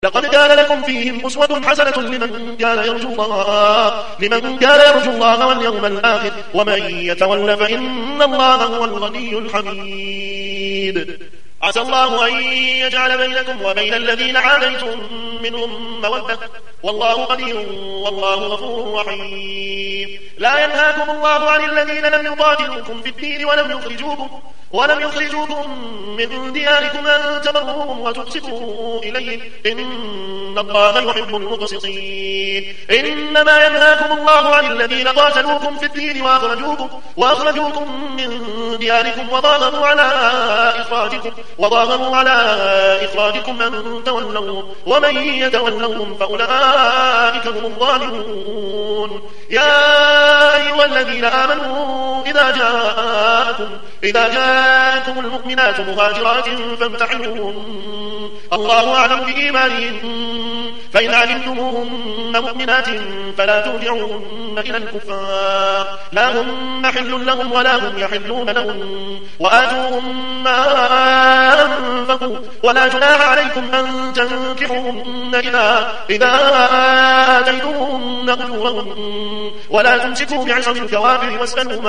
لقد كان لكم فيهم أسوة حسنة لمن كان يرجو الله واليوم الآخر ومن يتول فإن الله هو الغني الحميد. عسى الله أن يجعل بينكم وبين الذين عاديتم منهم مودة والله قدير والله غفور رحيم. لا ينهاكم الله عن الذين لم يقاتلوكم في الدين ولم يخرجوكم من دياركم أن تبروهم وتقسطوا إليهم إن الله يحب المقسطين. إنما ينهاكم الله عن الذين قاتلوكم في الدين وأخرجوكم من دياركم وظاهروا على إخراجكم أن تولوا ومن يتولهم فأولئك هم الظالمون. يا أيها الذين آمنوا إذا جاءكم المؤمنات مهاجرات فامتحنوهن الله أعلم بإيمانهن فإن علمتموهن مؤمنات فلا ترجعوهن إلى الكفار لا هم حل لهم ولا هم يحلون لهم وآتوهم ما أنفقوا ولا جناح عليكم أن تنكحوهن إذا آتيتموهن أجورهن ولا تمسكوا بعصم الكوافر واسألوا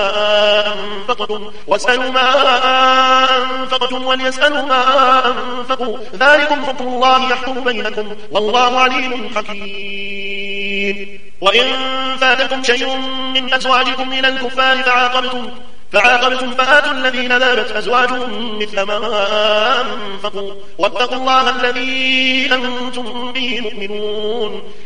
ما أنفقتم وليسألوا ما أنفقوا ذلكم حكم الله يحكم بينكم والله عليم حكيم. وإن فاتكم شيء من أزواجكم إلى الكفار فعاقبتم فآتوا الذين ذابت أزواجهم مثل ما أنفقوا واتقوا الله الذي أنتم به مؤمنون.